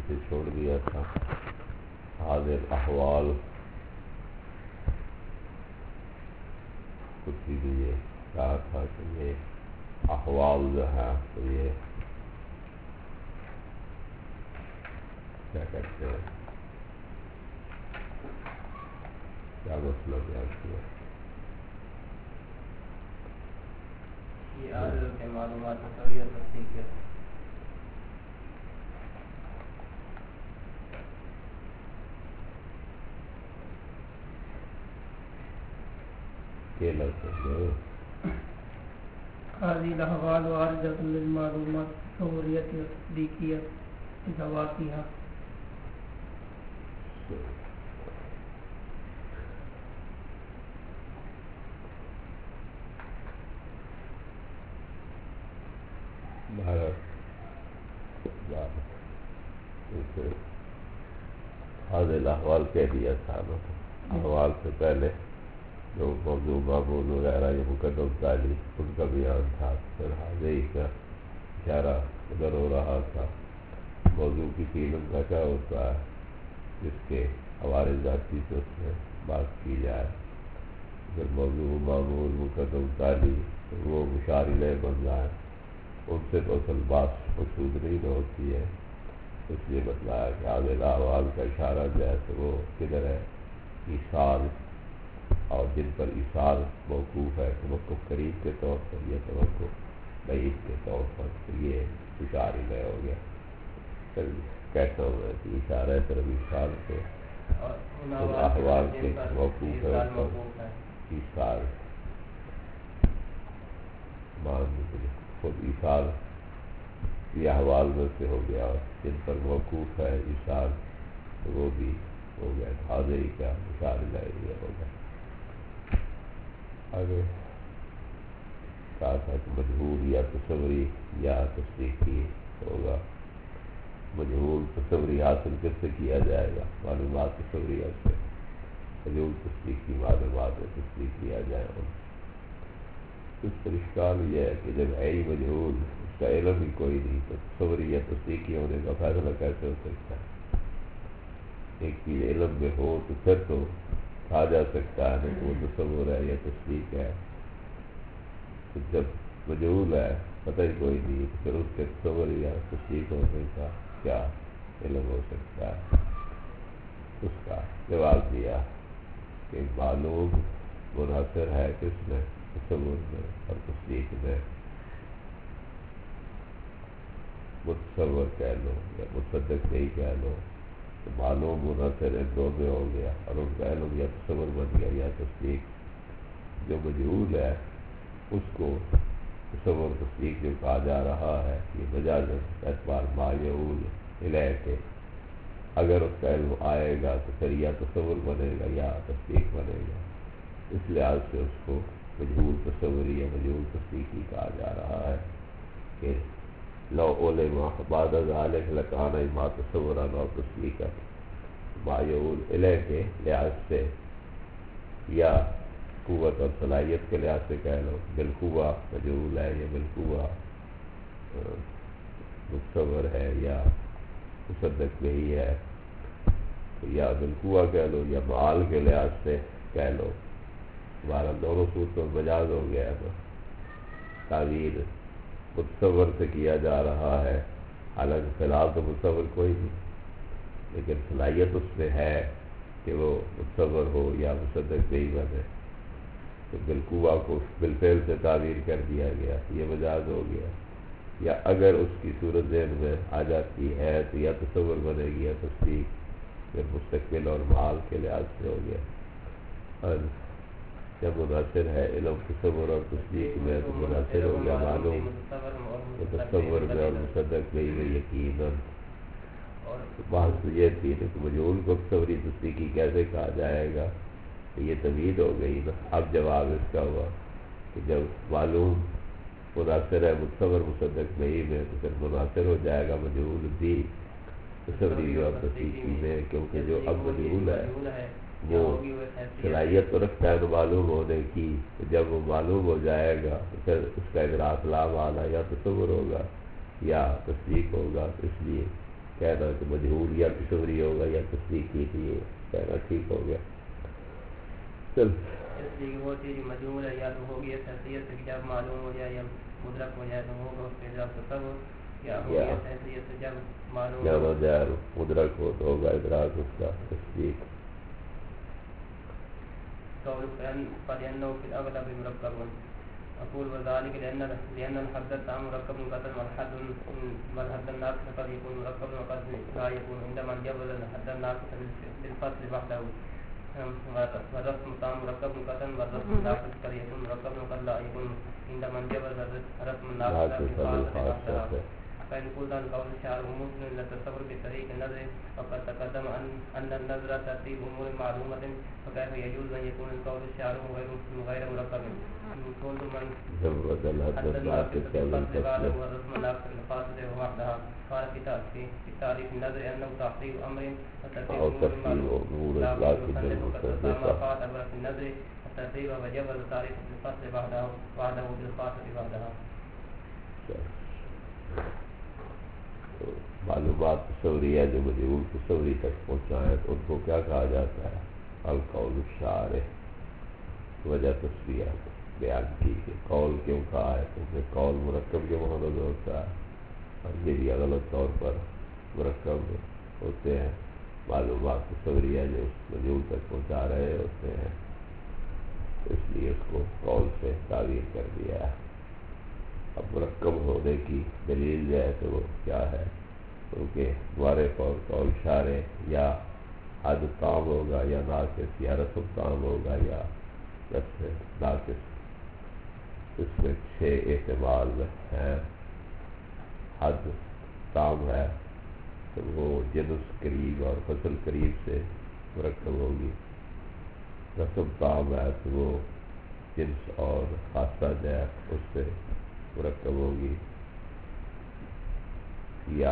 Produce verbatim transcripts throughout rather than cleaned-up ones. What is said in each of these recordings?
پیچھے چھوڑ دیا تھا. حاضر احوال اسی لیے کہا تھا کہ یہ احوال جو ہے تو یہ کیا کہتے ہیں، کیا مسئلہ بیان کیا؟ یہ عادل کے معلومات تصویر تصدیق ہے. یہ لفظ ہے هذه الأحوال عارضة للمعلومات التصورية والتصديقية بذواتها. حاضر الاحوال کہہ دیا تھا نا. احوال سے پہلے جو موضوع معمول وغیرہ یہ مقدم تعلیق ان کا بیان تھا. پھر حاضر کا اشارہ ادھر ہو رہا تھا. موضوع کی علم کا کیا ہوتا ہے جس کے ہمارے ذاتی سے اس میں بات کی جائے. پھر موضوع معمول مقدم تعلیق وہ مشار الیہ بن جائے، ان سے تو اصل بات مقصود نہیں ہوتی ہے. اس لیے بتلایا کہ حاضر احوال کا اشارہ جو ہے تو وہ کدھر ہے، ایصال، اور جن پر ایصال موقوف ہے توقف قریب کے طور پر یا توقف بعید کے طور پر، تو یہ مشار الیہ ہو گیا. پھر کہتا ہوں میں کہ اشارہ طرف ایصال سے ان احوال کے موقوف ہے ان پر ایصال مان خود ایصال یہ احوال میں سے ہو گیا، اور جن پر موقوف ہے ایصال تو وہ بھی ہو گیا. حاضری کا مشار الیہ ہو گیا. آگے کہا تھا کہ مجہول یا تصوری یا تصدیقی ہوگا. مجہول تصوری حاصل کس سے کیا جائے گا؟ معلومات تصوریہ سے. مجہول تصدیقی معلومات میں تصدیق کیا جائے گا. اس پر اشکال یہ ہے کہ جب ہے ہی مجہول، اس کا علم ہی کوئی نہیں، تو تصوری یا تصدیقی ہونے کا فیصلہ کیسے ہو سکتا ہے؟ ایک چیز علم میں ہو تو پھر تو کہا جا سکتا ہے کہ وہ تصور ہے یا تصدیق ہے. تو جب مجہول ہے، پتہ ہی کوئی نہیں، تو پھر اس کے تصور یا تصدیق ہونے کا کیا علم ہو سکتا ہے؟ اس کا جواب دیا کہ معلوم منحصر ہے کس میں؟ تصور میں اور تصدیق میں. متصور کہہ لو یا مصدق نہیں کہہ لو، تو معلوم منحصر ان دو میں ہو گیا، اور ان کا علم یا تصور بن گیا یا تصدیق. جو مجہول ہے اس کو تصور تصدیق جو کہا جا رہا ہے یہ مجازاً اعتبار ما یعول الیہ کے، اگر اس کا علم آئے گا تو پھر یا تصور بنے گا یا تصدیق بنے گا. اس لحاظ سے اس کو مجہول تصوری یا مجہول تصدیقی کہا جا رہا ہے کہ لو علم بعد ذلک لکان ما تصورا و تصدیقا. ما یعول الیہ کے لحاظ سے یا قوت اور صلاحیت کے لحاظ سے کہہ لو، بالقوہ مجہول ہے یا بالقوہ متصور ہے یا مصدق نہیں ہے، یا بالقوہ کہہ لو یا معال کے لحاظ سے کہہ لو. ہمارا دونوں صورتوں مجاز ہو گیا ہے. تعبیر متصور سے کیا جا رہا ہے، حالانکہ فی الحال تو متصور کوئی نہیں، لیکن صلاحیت اس میں ہے کہ وہ متصور ہو یا مصدق نہیں بنے. تو بالقوہ کو بالفعل سے تعبیر کر دیا گیا، یہ مجاز ہو گیا. یا اگر اس کی صورت ذہن میں آ جاتی ہے تو یا تصور بنے گی یا تصدیق، پھر مستقبل اور معال کے لحاظ سے ہو گیا. اور جب منحصر ہے علم تصور اور تصدیق میں تو منحصر ہو گیا معلوم، تو تصور میں اور مصدق نہیں میں یقیناً. بات یہ تھی کہ مجہول کو تصوری تصدیقی کیسے کہا جائے گا؟ یہ تمہید ہو گئی نا. اب جواب اس کا ہوا کہ جب معلوم منحصر ہے متصور مصدق نہیں میں تو پھر منحصر ہو جائے گا مجہول بھی تصوری اور تصدیقی میں، کیونکہ جو اب مجہول ہے وہ صلاحیت تو رکھتا ہے معلوم ہونے کی. جب وہ معلوم ہو جائے گا تو پھر اس کا ادراک لا معنی یا تصور ہوگا یا تصدیق ہوگا. اس لیے کہنا کہ مجہول یا تصوری ہوگا یا تصدیقی تھی، یہ کہنا ٹھیک ہو گیا. چل اس لیے وہ چیز مجہول ہے یا تو ہوگی حیثیت سے جب معلوم ہو جائے یا مدرک ہو جائے تو ہوگا اس کے جب تصور یا ہوگی حیثیت سے جب معلوم ہو جائے مدرک ہو تو ہوگا ادراک اس کا تصدیق. قول فلأنه في الأغلب مركب. أقول وذلك لأن لأن الحد التام مركب قدر والحد والحد الناقص قد يكون مركب وقد لا يكون عندما جبل الحد الناقص بالفصل وحده والرسم التام مركب قدر والرسم الناقص قد يكون مركب وقد لا يكون عندما جبل الرسم الناقص بالفصل وحده. فإن قلنا القول الشعر ممكن إلى التصور بطريق النظر وقد تقدم أن أن النظر ترتيب أمور معلومة فكيف يجوز أن يكون القول الشعر غير غير مركب. كل من زود الحد الناقص بالفصل والرسم الناقص بالفاصل وحدها. قال في تعريف النظر أنه تحصيل أمر وترتيب أمور معلومة وقد فات أمر في النظر الترتيب وجوز تعريف بالفصل وحده وحده بالفاصل وحدها. معلومات تصوریہ جو مجہول تصوری تک پہنچائیں تو ان کو کیا کہا جاتا ہے؟ القول الشارع. وجہ تصویہ بیان کی کہ قول کیوں کہا ہے، کیونکہ قول مرکب کے مانند ہوتا ہے اور یہ بھی غلط طور پر مرکب ہوتے ہیں. معلومات تصوریہ جو مجہول تک پہنچا رہے ہوتے ہیں، اس لیے اس کو قول سے تعبیر کر دیا ہے. اب مرکب ہونے کی دلیل جو ہے تو وہ کیا ہے؟ کیونکہ دوارے پر قول شارع یا حد تام ہوگا یا ناقص یا رسم تام ہوگا یا رسم ناقص. اس میں چھ احتمال ہیں. حد تام ہے تو وہ جنس قریب اور فصل قریب سے مرکب ہوگی. رسم تام ہے تو وہ جنس اور خاصہ جو ہے اس سے مرکب ہوگی. یا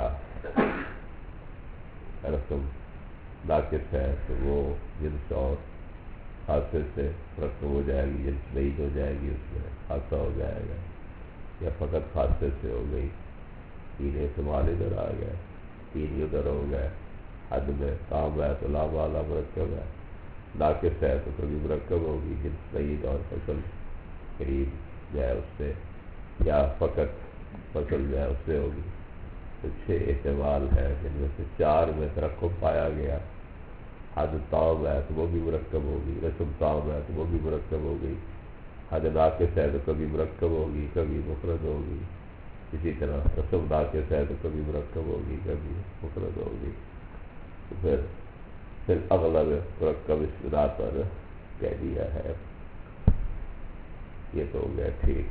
رسم ناقص ہے تو وہ جنس اور خاصے سے مرکب ہو جائے گی، جنس بعید ہو جائے گی، اس میں خاصہ ہو جائے گا. یا فقط خاصے سے ہو گئی. تین احتمال ادھر آ گئے، تین ادھر ہو گئے. حد میں تام ہے تو لام والا مرکب ہے، ناقص ہے تو کبھی مرکب ہوگی جنس بعید اور فصل قریب جو ہے اس سے، یا فقط فصل جو ہے اس سے ہوگی. تو چھ احتمال ہے جن میں سے چار میں ترقب پایا گیا. حد تام ہے تو وہ بھی مرکب ہوگی، رسم تام ہے تو وہ بھی مرکب ہوگی. حد ناقص ہے تو کبھی مرکب ہوگی کبھی مفرد ہوگی. اسی طرح رسم ناقص ہے تو کبھی مرکب ہوگی کبھی مفرد ہوگی. تو پھر پھر اغلب مرکب اس بنا پر کہہ دیا ہے. یہ تو ہو گیا ٹھیک.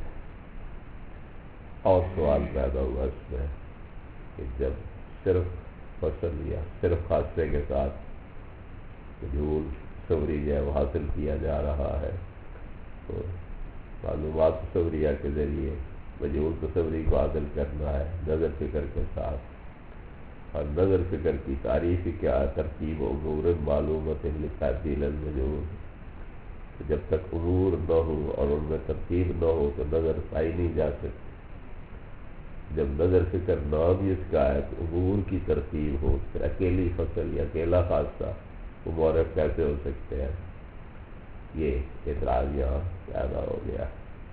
اور سوال پیدا ہوا اس میں کہ جب صرف فصل یا صرف خاصے کے ساتھ مجہول تصوری جو ہے وہ حاصل کیا جا رہا ہے تو معلومات تصوریہ کے ذریعے مجہول تصوری کو حاصل کرنا ہے نظر فکر کے ساتھ. اور نظر فکر کی تعریف ہی کیا ہے؟ ترتیب امور معلومات لتعدیل المجہول. جب تک امور نہ ہو اور ان میں ترتیب نہ ہو تو نظر پائی نہیں جا سکتی. جب نظر فکر نام ہی اس کا ہے تو امور کی ترتیب ہو، پھر اکیلی فصل یا اکیلا خاصہ وہ مورب کیسے ہو سکتے ہیں؟ یہ اعتراض یہاں پیدا ہو گیا.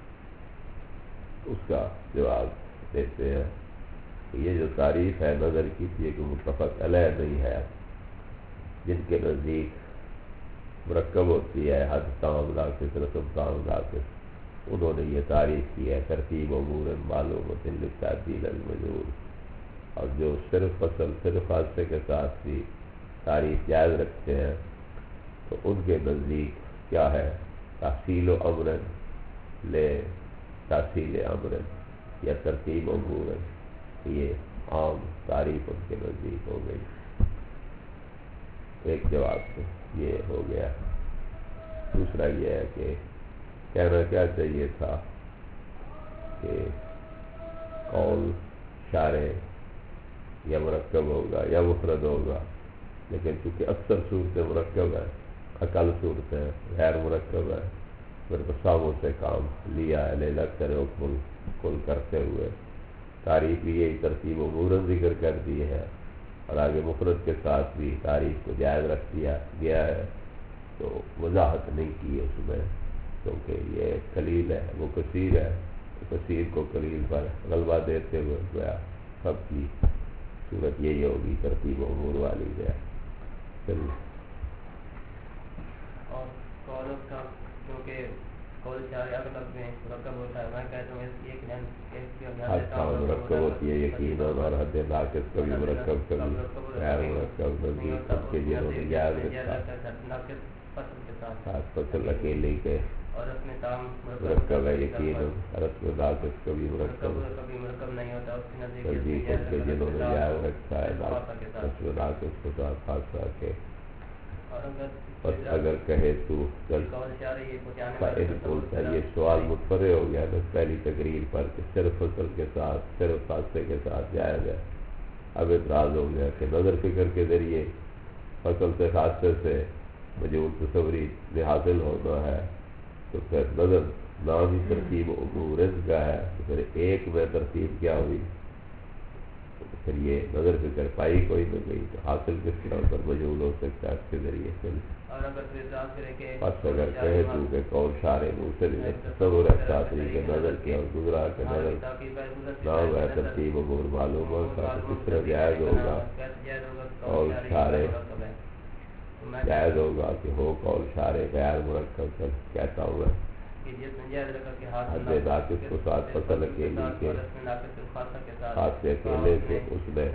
اس کا جواب دیتے ہیں کہ یہ جو تعریف ہے نظر کی یہ کہ متفق علیہ نہیں ہے. جن کے نزدیک مرکب ہوتی ہے حد تام ناقص رسم تام ناقص، انہوں نے یہ تعریف کی ہے ترتیب امور معلومات للتعدیل المجہول. اور جو صرف فصل صرف حادثے کے ساتھ بھی تعریف جائز رکھتے ہیں تو ان کے نزدیک کیا ہے؟ تحصیل و امر لے تحصیل امر یا ترتیب امور. یہ عام تعریف ان کے نزدیک ہو گئی. ایک جواب تو یہ ہو گیا. دوسرا یہ ہے کہ کہنا کیا چاہیے تھا کہ قول شارع یا مرکب ہوگا یا مفرد ہوگا، لیکن چونکہ اکثر صورتیں مرکب ہیں، اقل صورتیں غیر مرکب ہیں، پھر بساموں سے کام لیا ہے لے لگ کر حکم کل کرتے ہوئے تعریف یہی ترتیب امور ذکر کر دی ہے اور آگے مفرد کے ساتھ بھی تعریف کو جائز رکھ دیا گیا ہے، تو وضاحت نہیں کی اس میں، کیونکہ یہ قلیل ہے وہ کثیر ہے، تو کثیر کو قلیل پر غلبہ دیتے ہوئے گویا سب کی صورت یہی ہوگی ترتیب امور والی گیا۔ چلیے اور قول کا کیونکہ قول شارع اغلب میں مرکب ہوتا ہے، میں کہتا ہوں ایک حد مرکب ہوتی ہے یقین اور حد ناقص کبھی مرکب کبھی غیر مرکب نظیر سب کے جنہوں نے یاد رکھا خاص فصل اکیلے کے اور اس میں تام مرکب ہے یقین اور اس میں ناقص کبھی مرکب کبھی مرکب نہیں ہوتا، اس کی نزدیک ترجیح سب کے جنہوں نے یاد رکھا ہے اس میں ناقص کے ساتھ خاصہ کے۔ بس اگر کہے تو بولتا ہے یہ سوال متفرع ہو گیا نا پہلی تقریر پر کہ صرف فصل کے ساتھ صرف خاصے کے ساتھ جائز ہے، اب اعتراض ہو گیا کہ نظر فکر کے ذریعے فصل سے خاصے سے مجہول تصوری میں حاصل ہونا ہے، تو پھر نظر نام ہی ترتیب امور کا ہے، تو پھر ایک میں ترتیب کیا ہوئی، پھر یہ نظر فکر پائی کوئی نہ گئی، تو حاصل کس طرح پر مجہول ہو سکتا ہے اس کے ذریعے سے۔ بس اگر کہے تو کہ قول شارع موصل تصور ہے ساتھی کے نظر کے اور گزرا کے نظر نام ہے ترتیب امور معلوم ہوگا، تو کس طرح جائز ہوگا قول شارع جائز ہوگا کہ ہو قول شارع غیر مرکب کر کہتا ہوں میں حد ناقص کو ساتھ فصل اکیلی کے خاصے اکیلے کے اس میں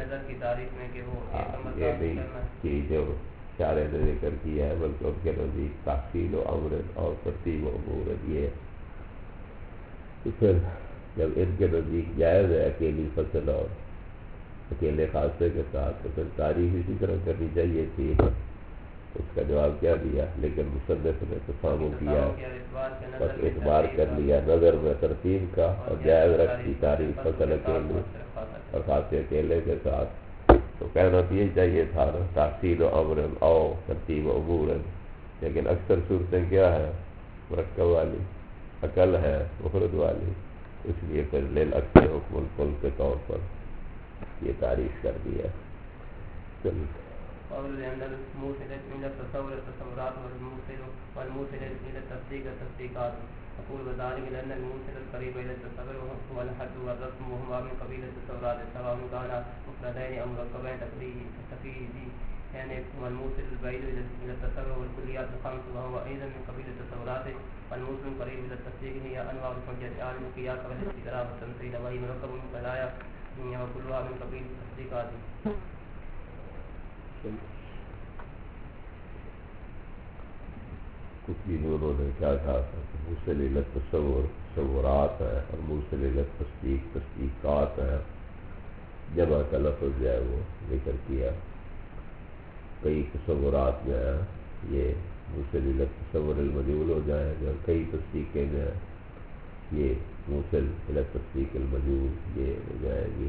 یہ نہیں کہ جو شارع نے ذکر کیا ہے بلکہ ان کے نزدیک تحصیل و امر اور ترتیب و امور یہ ہے، تو پھر جب ان کے نزدیک جائز ہے اکیلی فصل اور اکیلے خاصے کے ساتھ، تو پھر تعریف اسی طرح کرنی چاہیے تھی۔ اس کا جواب کیا دیا، لیکن مصنف نے تفاہم کیا، بس اعتبار کر لیا نظر میں ترتیب کا اور جائز رکھتی تعریف فصل اکیلے اور خاصے اکیلے کے ساتھ، تو کہنا تو یہی چاہیے تھا نا تحصیل و امر او ترتیب و امور، لیکن اکثر صورتیں کیا ہے مرکب والی عقل ہے مفرد والی، اس لیے پھر للاکثر حکم الکل کے طور پر یہ تعریف کر دیا۔ چلیے قول لأن الموصل إلى التصور التصورات والموصل والموصل إلى التصديق التصديقات، أقول وذلك لأن الموصل القريب إلى التصور هو الحد والرسم وهما من قبيل التصورات سواء كان مفردين أو مركبين تفريدي، يعني والموصل البعيد إلى التصور والكليات الخمس وهو أيضا من قبيل التصورات، والموصل القريب إلى التصديق هي أنواع الحجة العالم القياس والاستدراك والتمثيل وهي مركب البداية وكلها من قبيل التصديقات۔ کچھ بھی انہوں نے کیا کہا تھا کہ موصل الی تصور تصورات ہے اور موصل الی تصدیق تصدیقات ہے، جمع کا لفظ جو ہے وہ ذکر کیا، کئی تصورات جو ہے یہ موصل الی تصور المجہول ہو جائیں گے، اور کئی تصدیقیں جو ہے یہ موصل الی تصدیق المجہول یہ ہو جائے گی،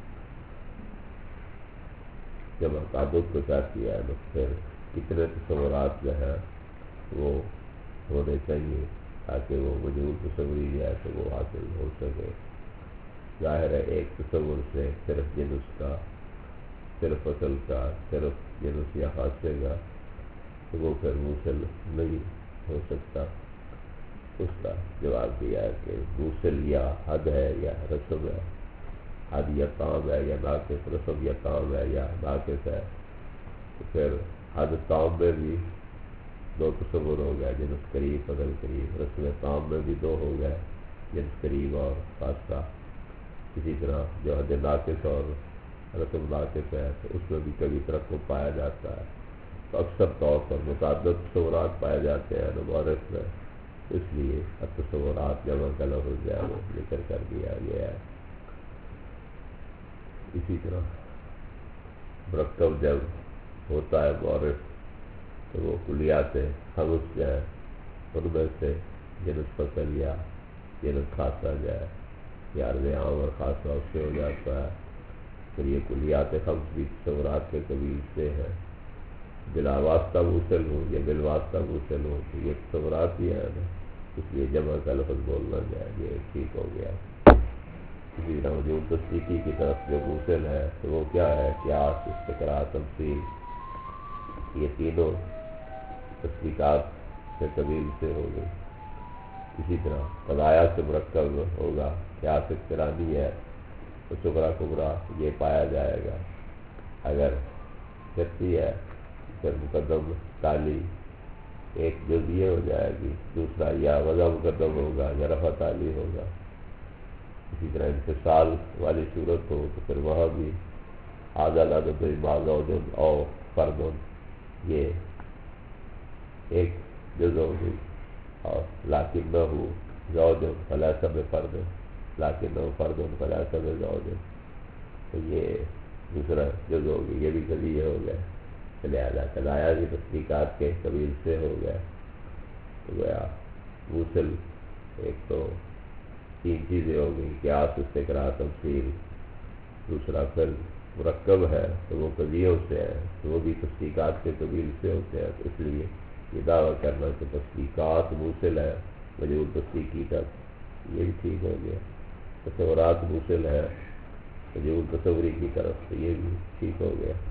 جمع تعدد کو کیا کیا ہے، پھر کتنے تصورات جو ہے وہ ہونے چاہیے تاکہ وہ مجہول تصوری جائے تو وہ حاصل ہو سکے۔ ظاہر ہے ایک تصور سے صرف جنس کا صرف اصل کا صرف جنس یا خاصے کا تو وہ پھر موصل نہیں ہو سکتا۔ اس کا جواب دیا ہے کہ موصل یا حد ہے یا رسم ہے، حد یا تام ہے یا ناقص، رسم یا تام ہے یا ناقص ہے، تو پھر حد تام میں بھی دو تصور ہو گیا، جنس قریب فضل قریب، رسم تام میں بھی دو ہو گئے، جنس قریب اور خاصہ، اسی طرح جو حد ناقص اور رسم ناقص ہے تو اس میں بھی کبھی ترقب پایا جاتا ہے، تو اکثر طور پر متعدد تصورات پائے جاتے ہیں مورخ میں، اس لیے اب تصورات جمع کا لفظ جو ہے وہ ذکر کر دیا گیا ہے۔ اسی طرح مرکب جب ہوتا ہے مورخ تو وہ کلیات خمس جو ہے ان میں سے جنس فصل یا جنس خاصہ جو ہے یا عرض عام اور خاصہ اس سے ہو جاتا ہے، پھر یہ کلیات خمس بھی تصورات کے قبیل سے ہے، بلا واسطہ موصل ہو یا بالواسطہ موصل ہو تو یہ تصورات ہی ہے نا، اس لیے جمع کا لفظ بولنا جائے یہ ٹھیک ہو گیا۔ اسی طرح وجود تصدیقی کی طرف جو موصل ہے تو وہ کیا ہے؟ قیاس، استقراء، تمثیل، یہ تینوں تصدیقات سے قبیل سے ہو گئی۔ اسی طرح قضایا سے مرکب ہوگا، قیاس اقترانی ہے تو صغریٰ کبریٰ یہ پایا جائے گا۔ اگر شرطی ہے پھر مقدم تالی ایک جزئیہ ہو جائے گی، دوسرا یا وضع مقدم ہوگا یا رفع تالی ہوگا۔ اسی طرح انفصال والی صورت ہو تو پھر وہاں بھی عادل عدد ما زوج او فرد یہ ایک جز ہوگی، اور لیکن نہ ہو زوج فلیس بفرد، لیکن نہ فرد فلیس بزوج، تو یہ دوسرا جز ہوگی، یہ بھی قضیہ ہو گیا۔ لہٰذا قضایا بھی تصدیقات کے قبیل سے ہو گیا۔ تو گویا موصل ایک تو تین چیزیں ہو گئی، قیاس، استقراء، تمثیل، دوسرا پھر مرکب ہے تو وہ قضیوں سے ہے تو وہ بھی تصدیقات کے قبیل سے ہوتے ہیں۔ تو اس لیے یہ دعویٰ کرنا کہ تصدیقات موصل ہے وجود تصدیقی تک، یہ بھی ٹھیک ہو گیا۔ تصورات موصل ہے وجود تصوری کی طرف، تو یہ بھی ٹھیک ہو گیا۔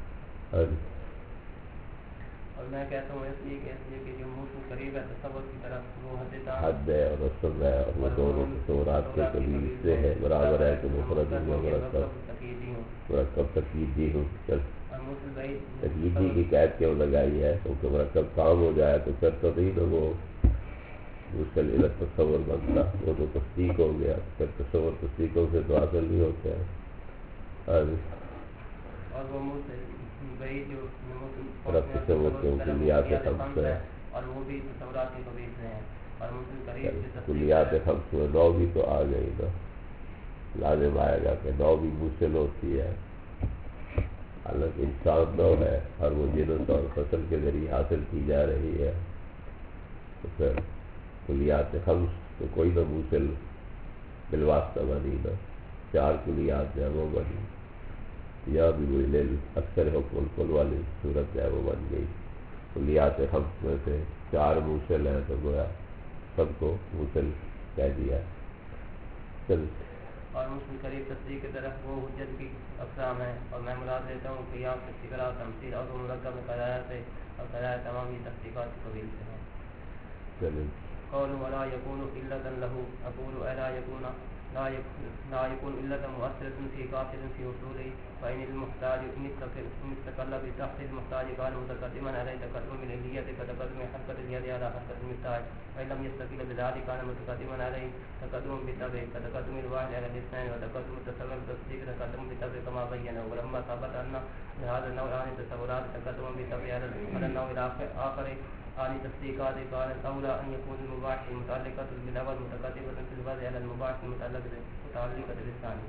اور میں کہتا ہوں اس لیے کہ اس لیے کہ جو موصل قریب ہے تصور کی طرف وہ حد تام حد ہے اور رسم ہے، اور وہ دونوں تصورات کے قبیل سے ہے، برابر ہے کہ مفرد و مرکب مرکب تقییدی ہو۔ چل تقییدی کی قید کیوں لگائی ہے؟ کیونکہ مرکب کام ہو جائے تو پھر تو نہیں نا وہ موصل الی تصور بنتا، وہ تو تصدیق ہو گیا، پھر تصور تصدیقوں سے تو حاصل نہیں ہوتا ہے۔ اور وہ موصل بعید جو رب تصور کے کلیات خمس ہے، اور وہ بھی تصورات کے قبیل سے ہیں، اور موصل قریب کلیات خمس میں نو بھی تو آ گئی نا، لازم آئے گا کہ نو بھی موصل ہوتی ہے، حالانکہ انسان نو ہے اور وہ جنس اور فصل کے ذریعے حاصل کی جا رہی ہے، تو پھر کلیات خمس تو کوئی نہ موصل بالواسطہ بنی نا، چار کلیات جو ہے وہ بنی، یا بھی وہی لے اکثر حکم الکل والی صورت ہے وہ بن گئی۔ کلیات خمس میں سے چار موصل ہیں تو گویا سب کو موصل کہہ دیا۔ چل اور موصل قریب تصدیق کی طرف وہ حجت کی اقسام ہے، اور میں مراد لیتا ہوں کہ قیاس، استقراء، تمثیل اور مرکب قضایا سے، اور قضایا تمام ہی تصدیقات کے قبیل سے ہیں۔ چلیں قول ولا يكون إلا له، أقول ألا يكون لا يكون لا يكون إلا مؤثرة في قاصد في وصوله، فإن المحتاج إن استقل بتحت المحتاج كان متقدما عليه تقدم العلية كتقدم حركة اليد على حركة المحتاج، وإن لم يستقل بذلك كان متقدما عليه تقدم بالتبع كتقدم الواحد على الاثنين، وتقدم التصور بالتصديق تقدم بالتبع كما بينه. ولما ثبت أن لهذا النوع عن التصورات تقدم بالتبع على النوع الآخر عن التصديقات قال الأولى أن يكون المباح المتعلقة بالأول متقدمة في الوضع على المباح المتعلقة بالثاني.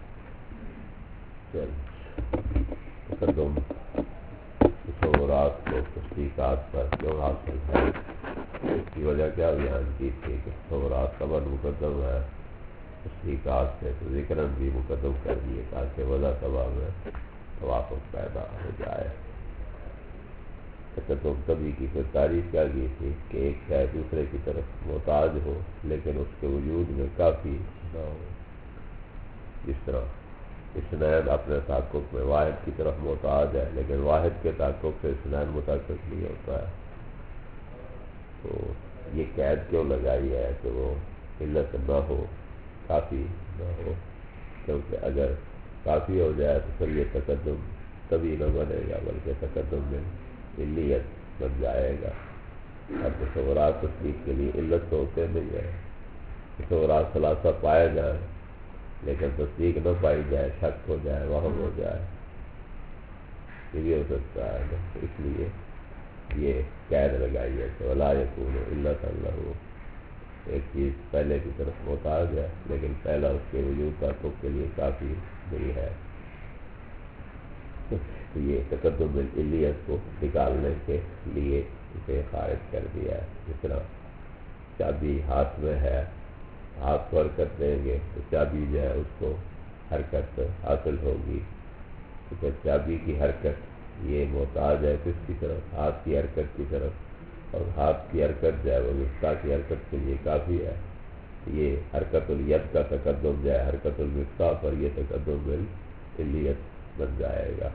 تقدم تصورات کو تصدیقات پر کیوں حاصل ہے؟ اس کی وجہ کیا بیان کی تھی کہ تصورات خبر مقدم ہے تصدیقات سے، تو ذکرن بھی مقدم کر دیے تاکہ وضع طبع میں توافق پیدا ہو جائے۔ تقدم تبھی کی پھر تعریف کیا کی تھی کہ ایک شے دوسرے کی طرف محتاج ہو لیکن اس کے وجود میں کافی نہ ہو۔ جس طرح اثنین اپنے تحقق میں واحد کی طرف محتاج ہے لیکن واحد کے تحقق سے اثنین متحقق نہیں ہوتا ہے، تو یہ قید کیوں لگائی ہے کہ وہ علت نہ ہو، کافی نہ ہو، کیونکہ اگر کافی ہو جائے تو پھر یہ تقدم تبھی نہ بنے گا بلکہ تقدم میں علیت بن جائے گا۔ اور تصورات تصدیق کے لیے علت تو ہوتے نہیں ہے، تصورات ثلاثہ پائے جائیں لیکن تصدیق نہ پائی جائے، شک ہو جائے، وہم ہو جائے، یہ بھی ہو سکتا ہے نا۔ اس لیے یہ قید لگائی ہے کہ ولا یکون الا لہ، ایک چیز پہلے کی طرف محتاج ہے لیکن پہلا اس کے وجود تحقق کے لیے کافی نہیں ہے، تو یہ تقدم العلیت کو نکالنے کے لیے اسے خارج کر دیا ہے۔ جس طرح چابی ہاتھ میں ہے، ہاتھ کو حرکت دیں گے تو چابی جو ہے اس کو حرکت حاصل ہوگی، تو پھر چابی کی حرکت یہ محتاج ہے کس کی طرف؟ ہاتھ کی حرکت کی طرف، اور ہاتھ کی حرکت جو ہے وہ وسطیٰ کی حرکت کے لیے کافی ہے، یہ حرکت الید کا تقدم جائے حرکت المفتاح پر، یہ تقدم بالعلیت بن جائے گا.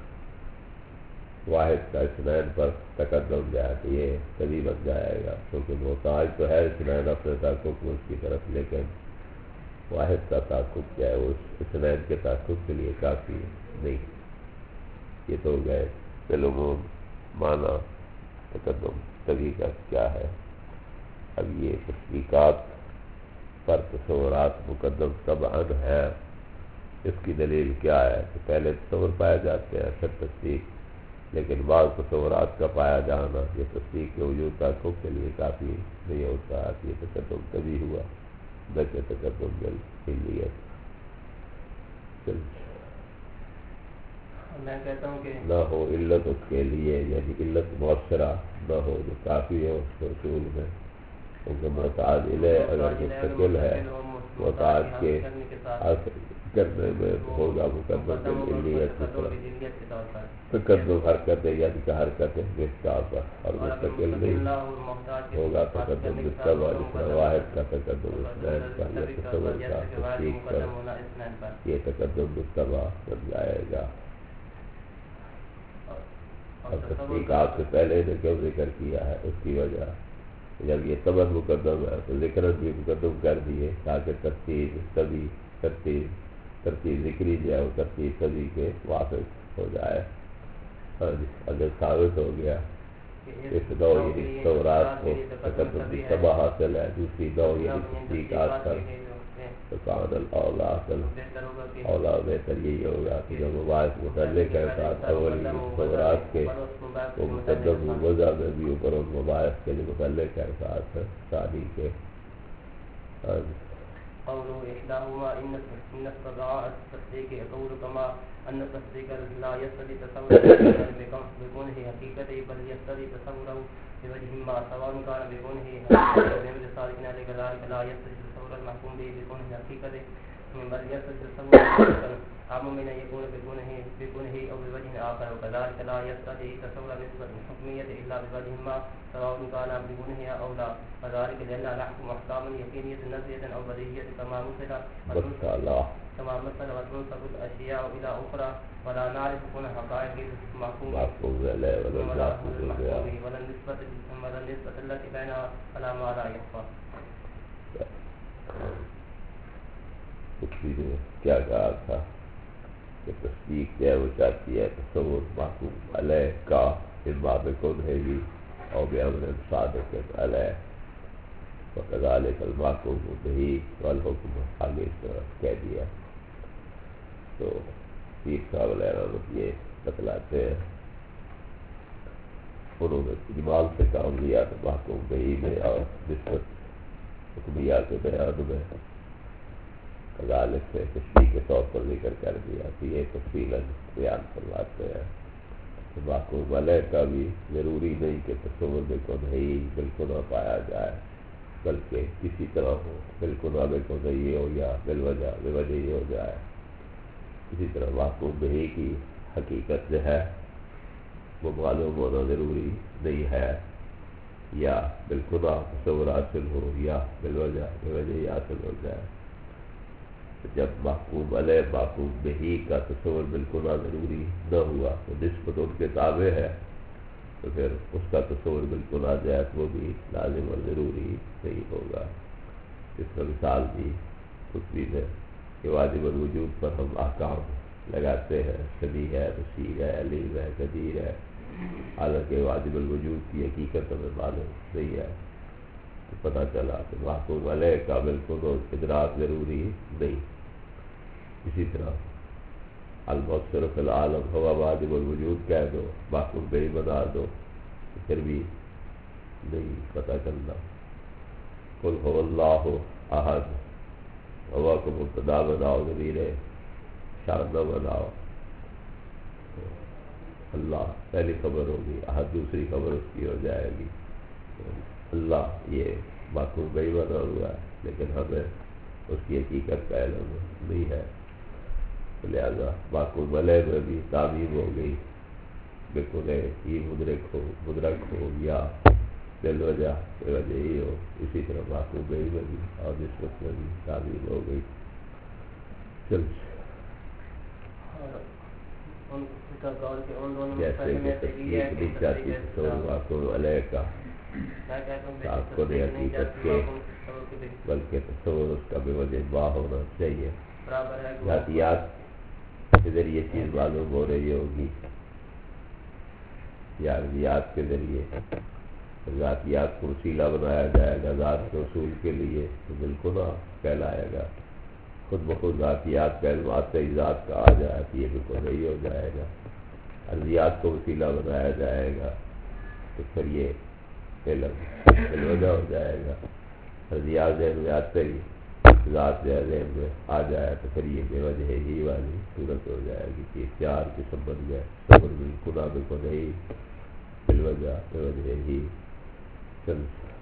واحد کا اثنین پر تقدم جائے تو یہ کبھی بن جائے گا، کیونکہ محتاج تو ہے اثنین اپنے تعقب کو اس کی طرف، لیکن واحد کا تعقب کیا ہے وہ اثنین کے تعقب کے لیے کافی نہیں. یہ تو ہو گئے بالعموم معنی تقدم کبھی کا کیا ہے. اب یہ تشریقات پر تصورات مقدم طبعاً ہے، اس کی دلیل کیا ہے کہ پہلے تصور پائے جاتے ہیں پھر تصدیق، لیکن بعض تصورات کا پایا جانا یہ تصدیق کے وجود تعقب کے لیے کافی نہیں ہوتا کہ یہ تقدم کبھی ہوا بلکہ تقدم بالعلیت. میں کہتا ہوں کہ نہ ہو علت اس کے لیے، یعنی علت مؤثرہ نہ ہو جو کافی ہے اس اصول میں، کیونکہ محتاج الیہ اگر مستقل ہے محتاج کے کرنے میں ہوگا مقدم بالعلیت کی طرف. تقدم حرکت ہے یعنی کہ حرکت ہے مفتاح پر، اور مستقل نہیں ہوگا تقدم بالطبع، جس طرح واحد کا تقدم اثنین پر یا تصور کا تصدیق پر یہ تقدم بالطبع بن جائے گا. اور تصدیقات سے پہلے نے کیوں ذکر کیا ہے؟ اس کی وجہ جب یہ سبب مقدم ہے تو ذکر بھی مقدم کر دیے تاکہ ترتیب سبھی ترتیب ترتیب ذکری جو ہے وہ ترتیب سبھی کے وافق ہو جائے. اور اگر ثابت ہو گیا اس دو یہ تصورات کو تقدم کی طبع حاصل ہے، دوسری دو یہ تصدیقات پر تو کان الاولا اولا بہتر یہی ہوگا کہ جو مباحث متعلق ہے ساتھ اولی تصورات کے وہ مقدم وضع میں بھی اوپر ان مباحث کے جو متعلق ہے ساتھ ثانی کے. قوله إحداهما إن استدعاء التصديق يقول كما أن التصديق لا يستدعي تصوره بكونه حقيقته بل يستدعي تصوره بوجه ما سواء كان بكونه حقيقته صادق عليه كذلك لا يستدعي تصور المحكوم به بكونه حقيقته بل يستدعي تصوره عام من يكون بكونه بكونه أو بوجه آخر، وكذلك لا يستدعي تصور نسبة الحكمية إلا بوجه ما سواء كان بكونه أو لا، وذلك لأن نحكم أحكاما يقينية نزية أو بديهية كما مثل كما مثل وتنسب الأشياء إلى أخرى ولا نعرف كون حقائق المحكوم ولا النسبة ولا النسبة التي بينها على ما لا يخفى. کسی نے کیا کہا تھا کہ تصدیق جو ہے وہ چاہتی ہے تصور محکوم علیہ کا اما بکن ہے گی اور بامر صادق علیہ وکذالک المحکوم بہ والحکم آگے اس طرح کہہ دیا. تو پیر صاحب علیہ رحمت یہ بتلاتے ہیں انہوں نے اجمال سے کام لیا تو محکوم بہ میں اور نسبت حکمیہ کے بیان میں غالب سے تشریح کے طور پر ذکر کر دیا کہ یہ تفصیلاً بیان فرماتے ہیں کہ محکوم علیہ کا بھی ضروری نہیں کہ تصور بکن ہے بالکل نہ پایا جائے، بلکہ کسی طرح ہو بالکل نہ بکن یہ ہو یا بالوجہ بوجہ یہ ہو جائے. اسی طرح محکوم بہ کی حقیقت جو ہے وہ معلوم ہونا ضروری نہیں ہے، یا بالکل نہ تصور حاصل ہو یا بالوجہ بوجہ یہ حاصل ہو جائے. جب محکوم علیہ محکوم بہ کا تصور بالکل نہ ضروری نہ ہوا تو نسبت ان کے تابع ہے تو پھر اس کا تصور بالکل آ جائے تو وہ بھی لازم اور ضروری نہیں ہوگا. اس کا مثال بھی کچھ بھی ہے کہ واجب الوجود پر ہم احکام لگاتے ہیں، سمیع ہے، بصیر ہے، علیم ہے، قدیر ہے، حالانکہ واجب الوجود کی حقیقت ہمیں معلوم نہیں ہے. تو پتہ چلا کہ محکوم علیہ کا بالکل ادراک ضروری نہیں. اسی طرح المؤثر فی العالم ہوا واجب الوجود کہہ دو، محکوم بہ بنا دو تو پھر بھی نہیں پتہ چلنا. قل هو اللہ احد ہوا کو مبتدا بناؤ ضمیر شان نہ بناؤ، اللہ پہلی خبر ہوگی، احد دوسری خبر اس کی ہو جائے گی. اللہ یہ محکوم بہ بنا ہوا ہے لیکن ہمیں اس کی حقیقت کا علم نہیں ہے، لہذا محکوم علیہ میں بھی تعمیم ہو گئی بالکل ہی مدرک ہو مدرک ہو یا دل وجہ بے وجہ ہی ہو، اسی طرح محکوم گئی میں بھی اور نسبت میں بھی تعبیر ہو گئی. چل جیسے کہ تصدیق نہیں چاہتی تصور معقول علیہ کا آپ کو نے حقیقت کے بلکہ تصور اس کا بے وجہ با ہونا چاہیے. ذاتیات کے ذریعے چیز معلوم ہو رہی ہوگی یا عرضیات کے ذریعے. ذاتیات کو وسیلہ بنایا جائے گا ذات کے اصول کے لیے تو بالکل نہ کہلائے گا. خود بخود ذاتیات کا علم آتے ہی ذات کا آ جائے تو یہ بالکل نہیں ہو جائے گا. عرضیات کو وسیلہ بنایا جائے گا تو پھر یہ علم بالوجہ ہو جائے گا. عرضیات ذہن میں آتے ہی ذات ذہن میں آ جائے تو پھر یہ بے وجہ ہی والی صورت ہو جائے گی کہ چار قسم بن گئے. صبر بالکل آ بالکل نہیں بالوجہ بے وجہ ہی. چل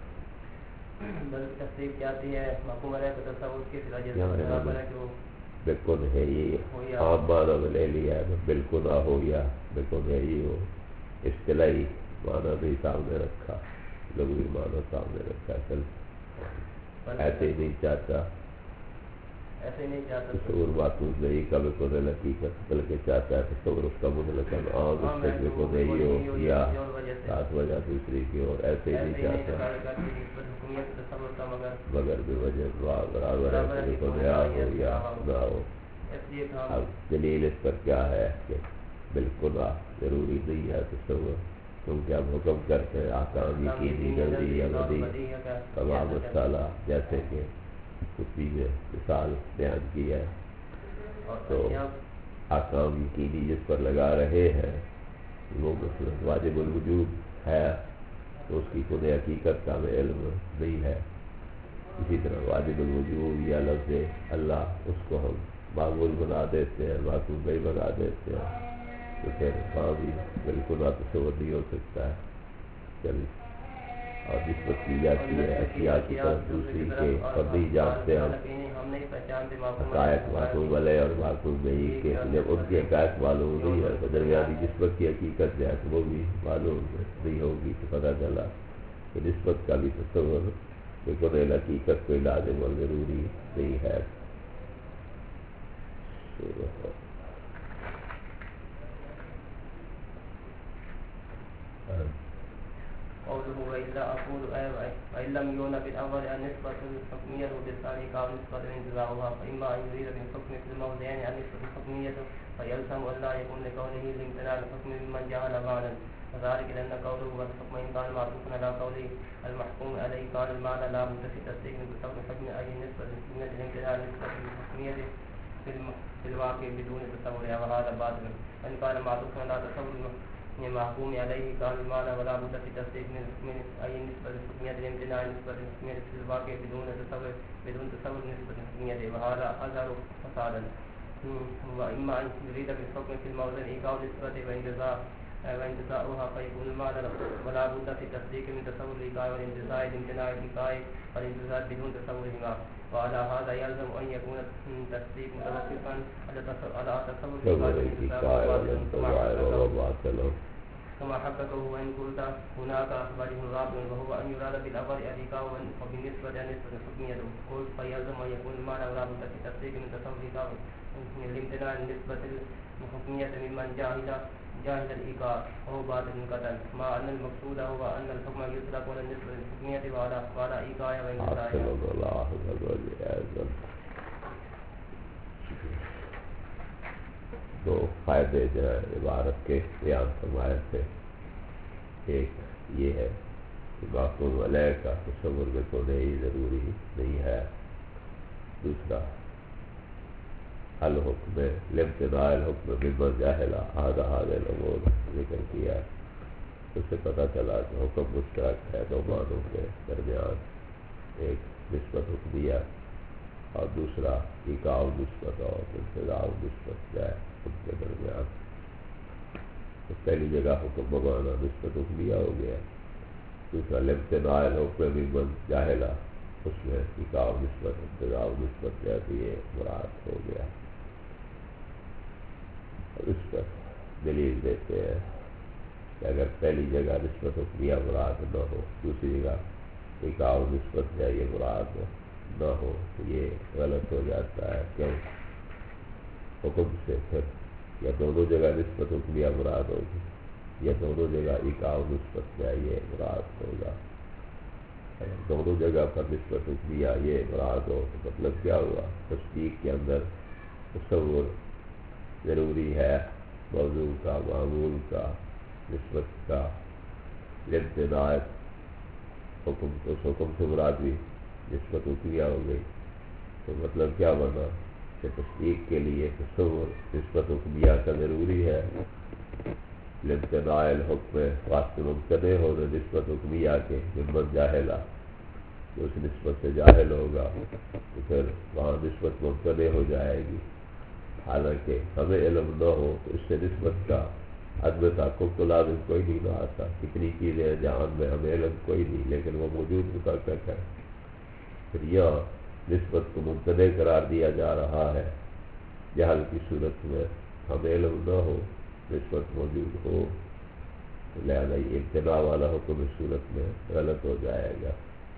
تصدیق کہتی ہے معقوم علیہ کو تصور کی وجہ سے برابر ہے کہ وہ بالکل ہے یہ عام معنی میں لے لیا ہے. بالکل نہ ہو یا بالکل ہے ہی ہو اصطلاحی معنی بھی سامنے رکھا لغوی معنی سامنے رکھا. چل ایسے ہی نہیں چاہتا ایسے نہیں چاہتا تصور معقول نہیں کا بالکل حقیقت بلکہ چاہتا ہے تصور اس کا مطلق عام اس سے بالکل نہیں ہو یا سات وجہ دوسری کی اور ایسے ہی نہیں چاہتا مگر بھی وجہ برابر ہے بالکل نیا ہو یا نہ ہو. اب دلیل اس پر کیا ہے کہ بالکل ضروری نہیں ہے تصور کیونکہ ہم حکم کرتے ہیں آکام یقینی جلدی ابدی تمام مسئلہ جیسے کہ کسی نے مثال بیان کی ہے تو آکام یقینی جس پر لگا رہے ہیں وہ مثلا واجب الوجود ہے تو اس کی خود حقیقت کا ہمیں علم نہیں ہے. اسی طرح واجب الوجود یا لفظ اللہ اس کو ہم معمول بنا دیتے ہیں معقول نہیں بنا دیتے ہیں تو پھر وہاں بھی بالکل تصور نہیں ہو سکتا ہے. چلیے اور نسبت کی جاتی ہے اشیاء کی طرف دوسری کے اور نہیں جانتے ہم حقائق معقول علیہ اور معقول نہیں کے جب ان کی حقائق معلوم نہیں ہے تو درمیانی نسبت کی حقیقت جو ہے وہ بھی معلوم نہیں ہوگی. تو پتہ چلا کہ نسبت کا بھی تصور بالکل حقیقت کوئی لازم اور ضروری نہیں ہے. قوله وإلا أقول وإن لم يكن بالأول النسبة الحكمية وبالثاني كان نسبة انتزاعها فإما أن يريد بالحكم في الموضعين النسبة الحكمية فيلزم أن لا يكون لكونه لامتناع الحكم ممن جعل معنى وذلك لأن قوله والحكم إن كان معطوفا على قوله المحكوم عليه كان المعنى لا بد في تصديق من تصور الحكم أي نسبة الحكمية لامتناع النسبة الحكمية في الواقع بدون تصورها وهذا باطل. وإن كان معطوفا على تصور المحكوم عليه كان المعنى ولا بد في تصديق من الحكم أي نسبة الحكمية لامتناع النسبة الحكمية في الواقع بدون تصور بدون تصور نسبة الحكمية وهذا أظهر فسادا. وإما أن يريد بالحكم في الموضع إيقاع نسبة وانتزاع وانتزاعها فيكون المعنى ولا بد في تصديق من تصور الإيقاع والانتزاع لامتناع الإيقاع والانتزاع بدون تصورهما. وعلى هذا يلزم أن يكون التصديق متوقفا على تصور الإيقاع والانتزاع كما حققه. وإن قلت هناك وجه رابع وهو أن يراد بالأول الإيقاع وبالنسبة للنسبة الحكمية قلت فيلزم أن يكون المعنى ولا بد في تصديق من تصور الإيقاع لامتناع النسبة الحكمية ممن جاهل جاهل الإيقاع وهو باطل قطعا مع أن المقصود هو أن الحكم يطلق على النسبة الحكمية وعلى وعلى إيقاع وانتزاعها. دو فائدے جو ہے عبارت کے بیان فرمائے تھے. ایک یہ ہے کہ معقول علیہ کا تصور میں تو نہیں ضروری نہیں ہے. دوسرا الحکم لامتناع الحکم ممن جاہل هذا هذا الامور ذکر کیا. اس سے پتہ چلا کہ حکم مشترک ہے دو معنوں کے درمیان. ایک نسبت حکمیہ اور دوسرا ایقاع نسبت اور انتزاع نسبت جو ہے ان کے درمیان. تو پہلی جگہ حکم بمانا نسبت حکمیہ ہو گیا. دوسرا لامتناع الحکم ممن جاہل اس میں ایقاع نسبت انتزاع نسبت جو ہے یہ مراد ہو گیا. اس پر دلیل دیتے ہیں کہ اگر پہلی جگہ نسبت حکمیہ مراد نہ ہو، دوسری جگہ ایک اور نسبت یا یہ مراد نہ ہو تو یہ غلط ہو جاتا ہے. کیوں؟ حکم سے پھر یا دونوں جگہ نسبت حکمیہ مراد ہوگی یا دونوں جگہ ایک اور نسبت یا یہ مراد ہوگا. اگر دونوں جگہ پر نسبت حکمیہ یہ مراد ہو تو مطلب کیا ہوا؟ تصدیق کے اندر تصور ضروری ہے، موضوع کا، معمول کا، نسبت کا، امتناعت حکم، اس حکم سے مراد بھی نسبت حکمیہ ہو گئی. تو مطلب کیا بنا کہ تصدیق کے لیے تصور نسبت حکمیہ کا ضروری ہے. امتناع الحکم واسطے ممتنع ہونے نسبت حکمیہ کے ممن جاہلہ، جو اس نسبت سے جاہل ہوگا تو پھر وہاں نسبت ممتنع ہو جائے گی. حالانکہ ہمیں علم نہ ہو تو اس سے نسبت کا عدم تحقق تو لازم کوئی نہیں نہ آتا. کتنی چیزیں ہیں جہان میں ہمیں علم کوئی نہیں لیکن وہ موجود متحقق ہے. پھر یہاں نسبت کو ممتنع قرار دیا جا رہا ہے جہل کی صورت میں. ہمیں علم نہ ہو، نسبت موجود ہو، لہذا یہ امتناع والا حکم اس صورت میں غلط ہو جائے گا.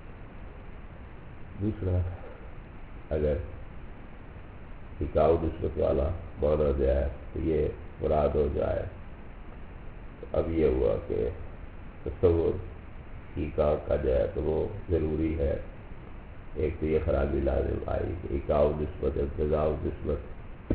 دوسرا، اگر ٹکاؤ نسبت والا مانا جائے تو یہ مراد ہو جائے. اب یہ ہوا کہ تصور ایکا کا جائے تو وہ ضروری ہے. ایک تو یہ خرابی لازم آئی کہ ایکاؤ نسبت ابتداء نسبت،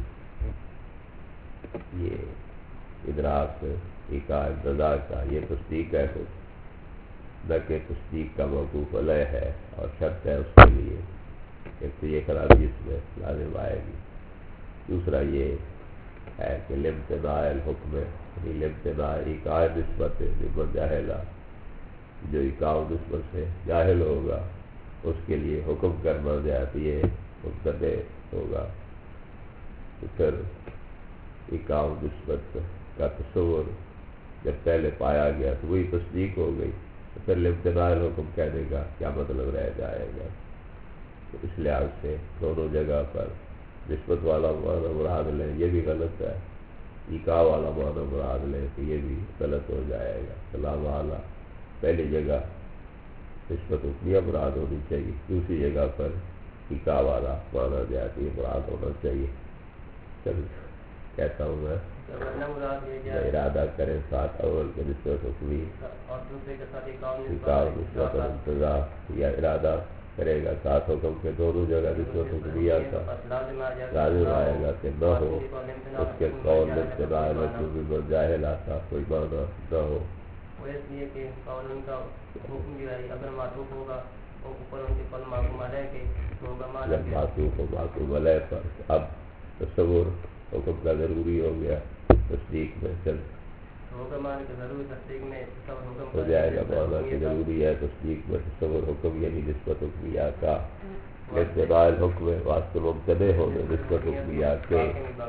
یہ ادراک ایکا ابتداء کا یہ تصدیق ہے خود، نہ کہ تصدیق کا موقوف علیہ ہے اور شرط ہے اس کے لیے. ایک تو یہ خرابی اس میں لازم آئے گی. دوسرا یہ ہے کہ لامتناع الحکم، یعنی لامتناع ایکا نسبت ممن جاہلہ، جو ایکا نسبت سے جاہل ہوگا اس کے لیے حکم کرنا جائے تو یہ ممتنع ہوگا. تو پھر ایکا نسبت کا تصور جب پہلے پایا گیا تو وہی تصدیق ہو گئی، تو پھر لامتناع الحکم کہنے کا کیا مطلب رہ جائے گا. تو اس لحاظ سے دونوں جگہ پر نسبت والا معنی مراد لیں یہ بھی غلط ہے، ایکا والا معنی مراد لیں تو یہ بھی غلط ہو جائے گا. سلام والا پہلی جگہ نسبت حکمیہ مراد ہونی چاہیے، دوسری جگہ پر ایکا والا مانا جائے تو یہ مراد ہونا چاہیے. چل کہتا ہوں میں یا ارادہ کریں ساتھ اول کے نسبت حکمی ایکا نسبت انتظار، یا ارادہ کرے گا ساتھ حکم کے دونوں جگہ نسبت حکمیہ کا لازم آئے گا کہ نہ ہو اس کے قول امتناع الحکم ممن جاہلہ کا کوئی معنی نہ ہو. اس لیے کہ قول کا حکم جو ہے اگر معطوف ہوگا اوپر ان کے قول معقوم علیہ کے ہوگا معنی جب معطوف ہو معقوم علیہ پر. اب تصور حکم کا ضروری ہو گیا تصدیق میں. چل ہوگا معنی کہ ضروری تصدیق میں تصور حکم ہو جائے گا معنی کہ ضروری ہے تصدیق میں تصور حکم یعنی نسبت حکمیہ کا. امتناع الحکم واسطے ممتنع ہونے نسبت حکمیہ کے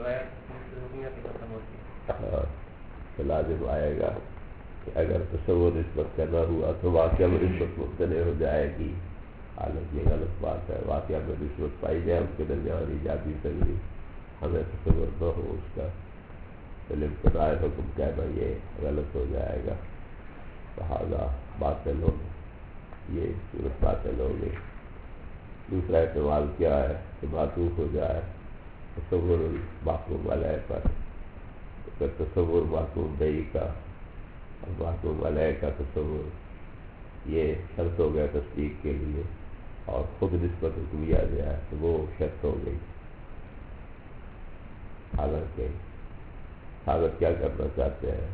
ہاں تو لازم آئے گا کہ اگر تصور نسبت کا نہ ہوا تو واقعہ میں نسبت ممتنع ہو جائے گی. حالانکہ یہ غلط بات ہے. واقعہ میں نسبت پائی جائے ان کے درمیان ایجابی تغیر ہمیں تصور نہ ہو اس کا تو امتناع حکم کہنا یہ غلط ہو جائے گا. لہٰذا باطل ہو یہ صورت باطل ہو گئی. دوسرا احتمال کیا ہے کہ معطوف ہو جائے تصور المعقوم علیہ پر. پھر تصور معقوم بہی کا اور معقوم علیہ کا تصور یہ شرط ہو گیا تصدیق کے لیے اور خود نسبت حکمیہ جو ہے تو وہ شرط ہو گئی. حالانکہ حالت کیا کرنا چاہتے ہیں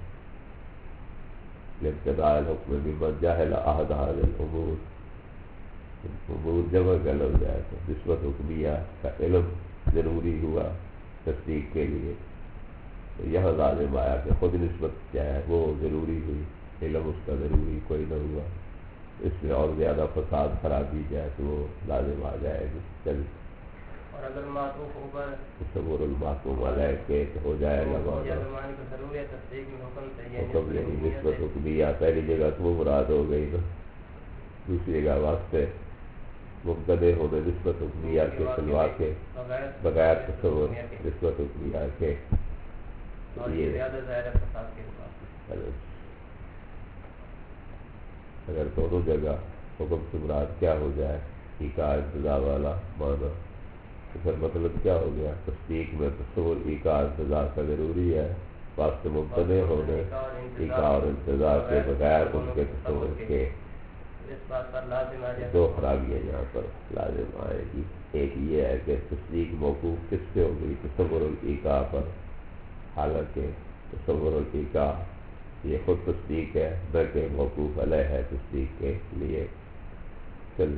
لامتناع الحکم ممن جاہل احد هذه الامور، امور جمع کا لفظ ہے تو نسبت حکمیہ کا علم ضروری ہوا تصدیق کے لیے. تو یہاں لازم آیا کہ خود نسبت کیا ہے وہ ضروری ہوئی، علم اس کا ضروری کوئی نہ ہوا. اس میں اور زیادہ فساد خرابی جائے تو وہ لازم آ جائے گی. چل اور اگر معطوف اوپر تصور المعقوم علیہ کے ہو جائے گا حکم یعنی نسبت حکمیہ پہلی جگہ تو وہ مراد ہو گئی نا، دوسری جگہ واسطے ممتنع ہونے نسبت حکمیہ کے سلوا کے بغیر تصور نسبت حکمیہ کے. یہ اگر دونوں جگہ حکم سے مراد کیا ہو جائے ایقاع ارتضاء والا معنی تو پھر مطلب کیا ہو گیا؟ تصدیق میں تصور ایقاع ارتضاء کا ضروری ہے، واسطے ممتنع ہونے ایقاع اور ارتضاء کے بغیر ان کے تصور کے دو خرابیاں یہاں پر لازم آئے گی۔ ایک یہ ہے کہ تصدیق موقوف کس پہ ہوگی؟ تصور الایقاع پر، حالانکہ تصور الایقاع یہ خود تصدیق ہے نہ کہ موقوف علیہ ہے تصدیق کے لیے۔ چل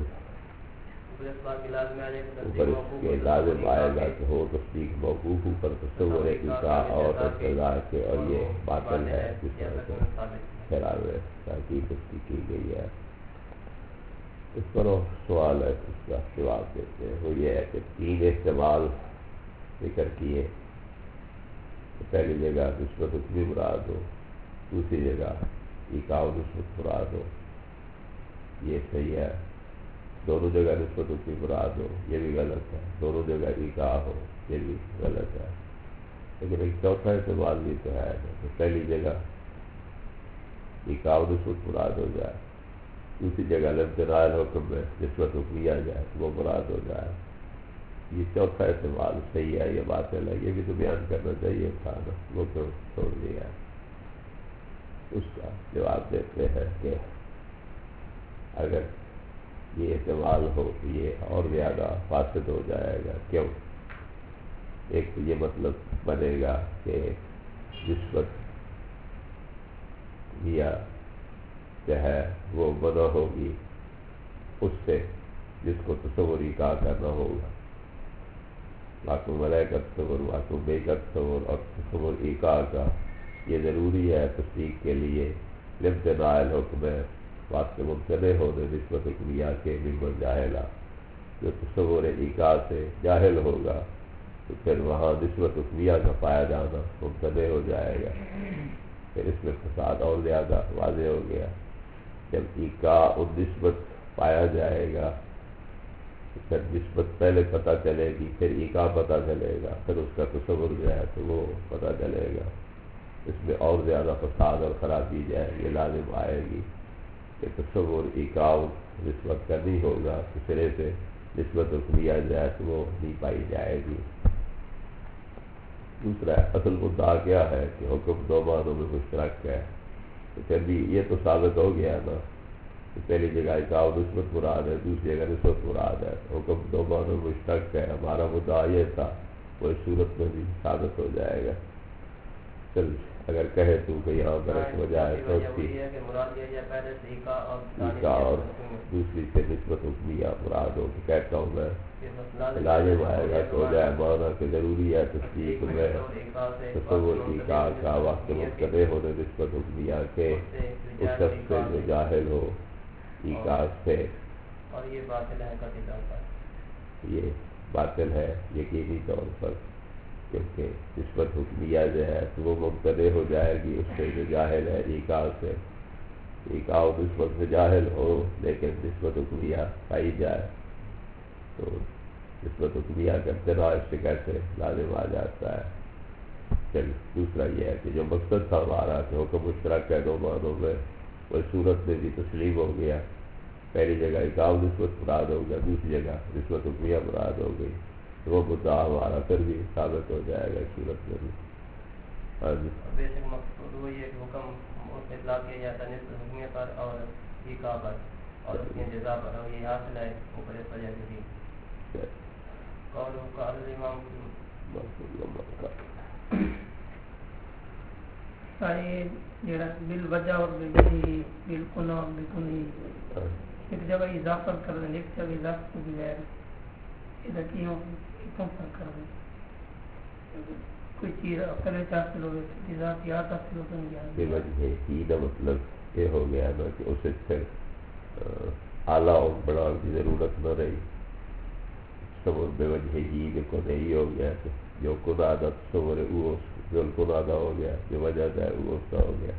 اوپر اس کے لازم آئے گا کہ ہو تصدیق موقوف اوپر تصور ایقاع اور ارتضاء کے، اور یہ باطل ہے جس طرح سے خیال ہے تحقیق اس کی کی گئی ہے۔ اس پر سوال ہے، اس کا جواب دیتے ہیں۔ وہ یہ ہے کہ تین احتمال ذکر کیے، پہلی جگہ نسبت حکمی مراد ہو، دوسری جگہ ایقاع و نسبت مراد ہو، یہ صحیح ہے۔ دونوں جگہ نسبت حکمی مراد ہو، یہ بھی غلط ہے۔ دونوں جگہ ایقاع ہو، یہ بھی غلط ہے۔ لیکن ایک چوتھا احتمال بھی تو ہے کہ پہلی جگہ ایقاع و نسبت مراد ہو جائے، دوسری جگہ امتناع الحکم میں نسبت حکمی آ جائے، وہ مراد ہو جائے۔ یہ چوتھا احتمال صحیح ہے، یہ باطل ہے، یہ بھی تو بیان کرنا چاہیے تھا نا، وہ کیوں چھوڑ دیا؟ اس کا جواب دیتے ہیں کہ اگر یہ احتمال ہو تو یہ اور زیادہ فاسد ہو جائے گا۔ کیوں؟ ایک تو یہ مطلب بنے گا کہ نسبت یا جو ہے وہ منع ہوگی اس سے جس کو تصور ایقاع کرنا ہوگا۔ معقوم علیہ کا تصور، معقوم بے کا تصور اور تصور ایقاع کا یہ ضروری ہے تصدیق کے لیے۔ امتناع الحکم ہے، واسطے ممتنع ہونے نسبت حکمیہ کے ممن جاہلہ، جو تصور ایقاع سے جاہل ہوگا تو پھر وہاں نسبت حکمیہ کا پایا جانا ممتنع ہو جائے گا۔ پھر اس میں فساد اور زیادہ واضح ہو گیا۔ جب ایقاع اور نسبت پایا جائے گا تو پھر نسبت پہلے پتہ چلے گی، پھر ایقاع پتہ چلے گا، پھر اس کا تصور جو ہے تو وہ پتہ چلے گا۔ اس میں اور زیادہ فساد اور خرابی جو ہے یہ لازم آئے گی کہ تصور ایقاع نسبت کا نہیں ہوگا تو سرے سے نسبت حکمیہ جو ہے تو وہ نہیں پائی جائے گی۔ دوسرا اصل مدعا کیا ہے کہ حکم دو معنوں میں مشترک ہے، تو پھر بھی یہ تو ثابت ہو گیا نا کہ پہلی جگہ ایقاع و نسبت مراد ہے، دوسری جگہ نسبت مراد ہے، حکم دو معنوں میں مشترک ہے۔ ہمارا مدعا یہ تھا، وہ اس صورت میں بھی ثابت ہو جائے گا۔ چل اگر کہے تو کہ یہاں پر اس وجہ ہے تو اس کی ایقاع اور دوسری سے نسبت حکمیہ مراد ہو، کہ کہتا ہوں میں لازم آئے گا تو ہو جائے معنی کہ ضروری ہے تصدیق میں تصور ایقاع کا وقت مبتدئ ہونے نسبت حکمیہ کے اس شخص سے جو جاہل ہو ایقاع سے، اور یہ باطل ہے قطعی طور پر، یہ باطل ہے یقینی طور پر، کیونکہ نسبت حکمیہ جو ہے تو وہ مبتدئ ہو جائے گی اس سے جو جاہل ہے ایقاع سے۔ ایقاع و نسبت سے جاہل ہو لیکن نسبت حکمیہ پائی جائے تو نسبت حکمیہ کرتے رہا، اس سے کیسے لازم آ جاتا ہے۔ چل دوسرا یہ ہے کہ جو مقصد تھا ہمارا کہ حکم مشترک ہے دو معنوں میں، وہ صورت میں بھی تسلیم ہو گیا۔ پہلی جگہ ایقاع و نسبت مراد ہو گیا، دوسری جگہ نسبت حکمیہ مراد ہو گئی، تو وہ مدعا ہمارا پھر بھی ثابت ہو جائے گا اس صورت میں بھی۔ ہاں جی، بیسک مقصود وہی ہے کہ حکم اس اطلاق کیا جاتا ہے نسبت حکمیہ پر اور ایقاع پر اور اس کی جزا پر، اور یہ حاصل ہے اوپر اس وجہ سے بھی قول قال الامام سارے جڑا بالوجہ اور بالوجہ بالکنا اور بکنی ایک جگہ اضافت کر دیں، ایک جگہ اضافت کے بغیر ادھر کیوں کیوں فرق کر دیں؟ کوئی چیز اکلے حاصل ہوگی اضافیات حاصل ہو گئی، بے وجہ ہی کا مطلب یہ ہو گیا نا کہ اسے پھر اعلیٰ اور بڑھاؤ کی ضرورت نہ رہی۔ تصور بے وجہ ہی کو نہیں ہو گیا کہ جو کنادہ تصور ہے وہ جو کنادہ ہو گیا، جو وجہ ہے وہ اس کا ہو گیا۔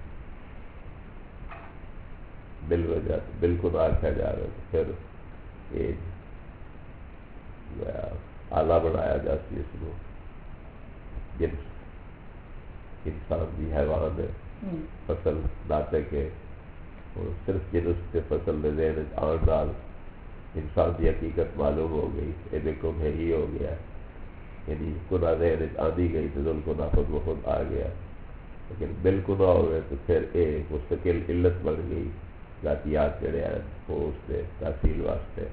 بالوجہ بالکل آخیا جا رہا ہے، پھر یہ اعلیٰ بنایا جاتی ہے اس کو، جنس انسان بھی حیوان ہے، فصل داتے کے اور صرف جنس سے فصل میں ذہن آن ڈال انسان کی حقیقت معلوم ہو گئی، اے بیکم ہے ہی ہو گیا، یعنی گناہ ذہن آندی گئی تو ذل گناہ خود بخود آ گیا، لیکن بالگناہ ہو گئے تو پھر ایک مستقل علت بن گئی، ذاتیات جڑے ہیں وہ اس سے تحصیل واسطے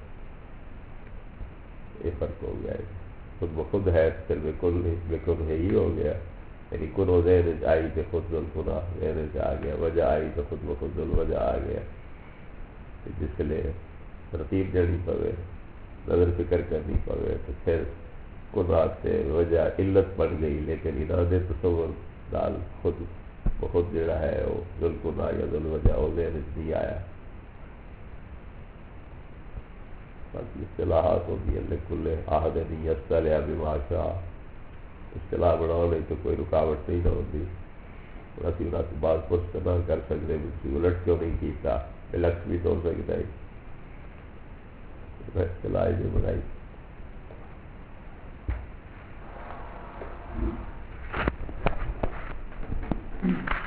یہ فرق ہو گیا ہے، خود بخود ہے پھر بالکل بالکل ہے ہی ہو گیا، یعنی کنو ذہن آئی تو خود ذل گناہ ذہن سے آ گیا، وجہ آئی تو خود بخود ذل وجہ آ گیا، جس لیے ترتیب دینی پوے، نظر فکر کرنی پوے، تو پھر گناہ سے وجہ علت بن گئی، لیکن ارادے تصور دال خود بخود جڑا ہے وہ ذل گناہ یا ذل وجہ وہ ذہن نہیں آیا۔ باقی اصطلاحات ہوتی ہے لکل عہد یصطلع بما شاء، اصطلاح بناؤ نہیں تو کوئی رکاوٹ نہیں نہ ہوتی، اسی انہوں نے بعض پرس نہ کر سکتے بھی الٹ کیوں نہیں کیتا، الکس بھی تو ہو سکتا ہے، اصطلاح جو بنائی۔ Mm-hmm.